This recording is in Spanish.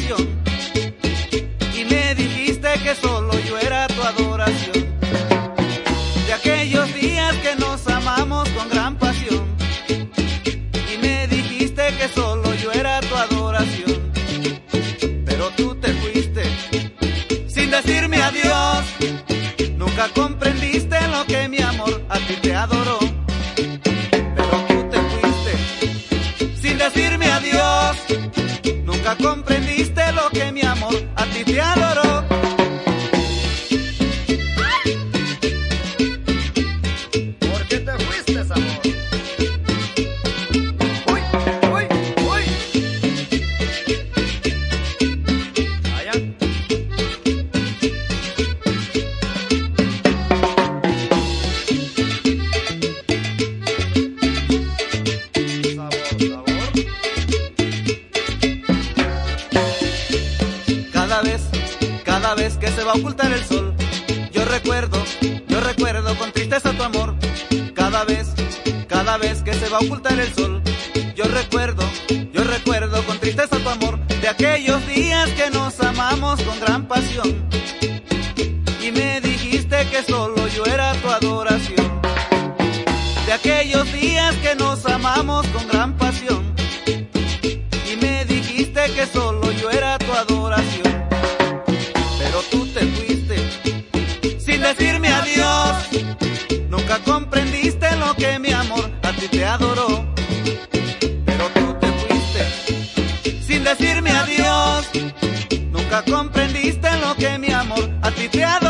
pasión y me dijiste que solo yo era tu adoración. De aquellos días que nos amamos con gran pasión y me dijiste que solo yo era tu adoración. Pero tú te fuiste sin decirme adiós. Nunca comprendiste lo que mi amor a ti te adoró. Pero tú te fuiste sin decirme adiós. Nunca comprendiste lo que mi amor a ti te adoró. ¿Por qué te fuiste, amor? Uy, uy, uy. Allá. Cada vez que se va a ocultar el sol, yo recuerdo con tristeza tu amor. Cada vez que se va a ocultar el sol, yo recuerdo con tristeza tu amor. De aquellos días que nos amamos con gran pasión y me dijiste que solo yo era tu adoración. De aquellos días que nos amamos con gran pasión y me dijiste que solo yo era tu adoración. Pero tú te fuiste sin decirme adiós. Nunca comprendiste lo que mi amor a ti te adoró. Pero tú te fuiste sin decirme adiós. Nunca comprendiste lo que mi amor a ti te adoró.